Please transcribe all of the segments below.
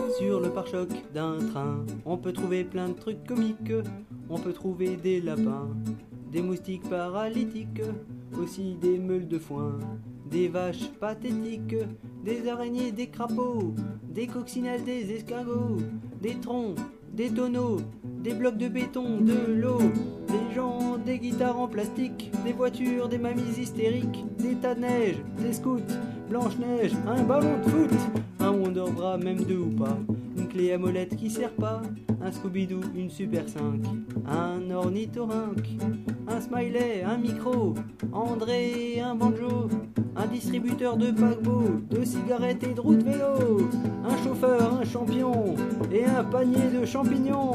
Sur le pare-choc d'un train, on peut trouver plein de trucs comiques. On peut trouver des lapins, des moustiques paralytiques, aussi des meules de foin, des vaches pathétiques, des araignées, des crapauds, des coccinelles, des escargots, des troncs, des tonneaux, des blocs de béton, de l'eau, des gens, des guitares en plastique, des voitures, des mamies hystériques, des tas de neige, des scouts, Blanche-Neige, un ballon de foot, un Wonder Bra, même deux ou pas, une clé à molette qui sert pas, un Scooby-Doo, une Super 5, un ornithorynque, un smiley, un micro, André, un banjo, un distributeur de paquebots, de cigarettes et de roues de vélo, un chauffeur, un champion et un panier de champignons.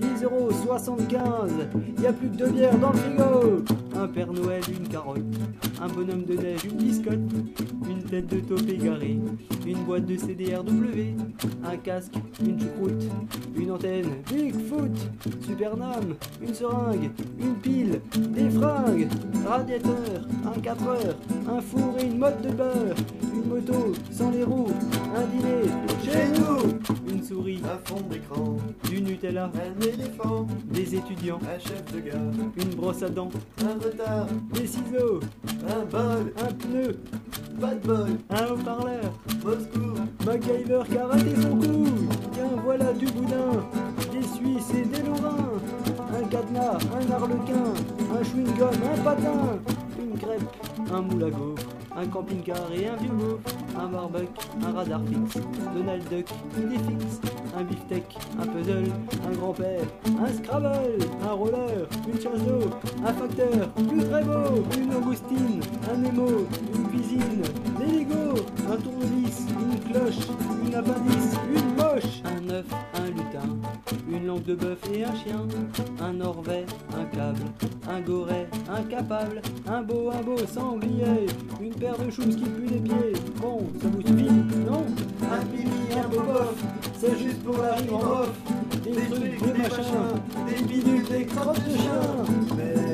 10,75 €, y a plus que 2 bières dans le frigo. Un Père Noël, une carotte, un bonhomme de neige, une biscotte, une tête de taupe égarée, une boîte de CDRW, un casque, une choucroute, une antenne, Bigfoot, Supernam, une seringue, une pile, des fringues, radiateur, un 4 heures, un four et une motte de beurre, une moto sans les roues, un dîner chez nous, une souris, un fond d'écran, du Nutella, un éléphant, des étudiants, un chef de gare, une brosse à dents, un retard, des ciseaux, un bol, un pneu, pas de bol, un haut-parleur, Moscou, MacGyver qui a raté son coup. Tiens, voilà du boudin, des Suisses et des Lorrains, un cadenas, un arlequin, un chewing-gum, un patin, une crêpe, un moule à gaufres, un camping-car et un vieux gaufre, un barbecue, un radar fixe, Donald Duck, des fixes, un beefsteak, un puzzle, un grand-père, un Scrabble, un roller, une chasse d'eau, un facteur, plus très beau, une langoustine, un Nemo, une cuisine, des Lego, un tournevis, une cloche, une appendice, une moche, un œuf, un lutin, une langue de bœuf et un chien, un Norvais, un câble, un goret, un capable, un beau sanglier, une paire de choses qui puent les pieds. Bon, ça vous suffit, non? Un pili, un beau bof, c'est juste pour la rime en off. Des trucs, des machins, des bidules, des crottes de chien. mais